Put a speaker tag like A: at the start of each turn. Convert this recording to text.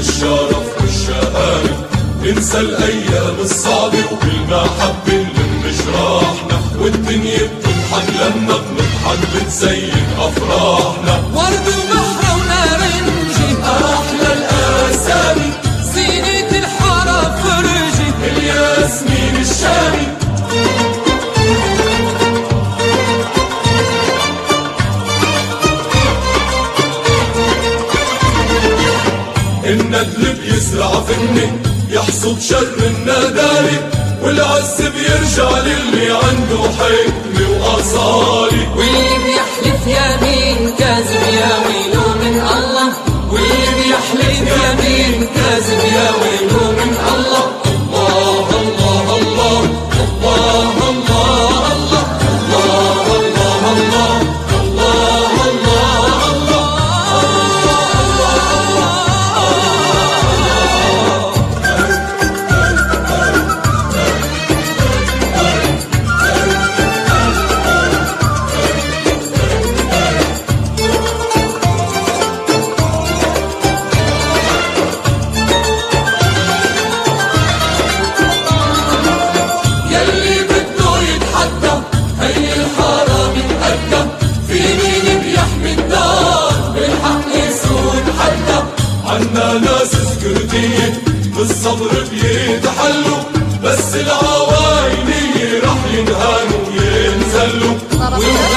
A: والشرف والشهامة، ننسى الأيام الصعبة وبالمحبة نلم جراحنا، والدنيا بتضحك لما بنضحك بتزين أفراحنا.
B: ورد وبحر ونارنجي
A: أحلى الأسامي،
B: زينة الحارة فرجي
A: الياسمين الشامي. الندل بيزرع فني يحصد شر الندالي، والعز بيرجع للي عنده حكمة وأصالي.
B: واللي بيحلف يمين كاذب يا ويله من الله، واللي بيحلف يمين كاذب يا ويله من الله.
A: الله الله الله الله الله الله الله الله الله الله الله.
B: يلي بده يتحدى هي الحارة بتأدى، في مين بيحمي الدار بالحق يسود حدا.
A: عنا ناس سكرتية بالصبر بيتحلوا، بس العواينية رح ينهانوا وينزلوا.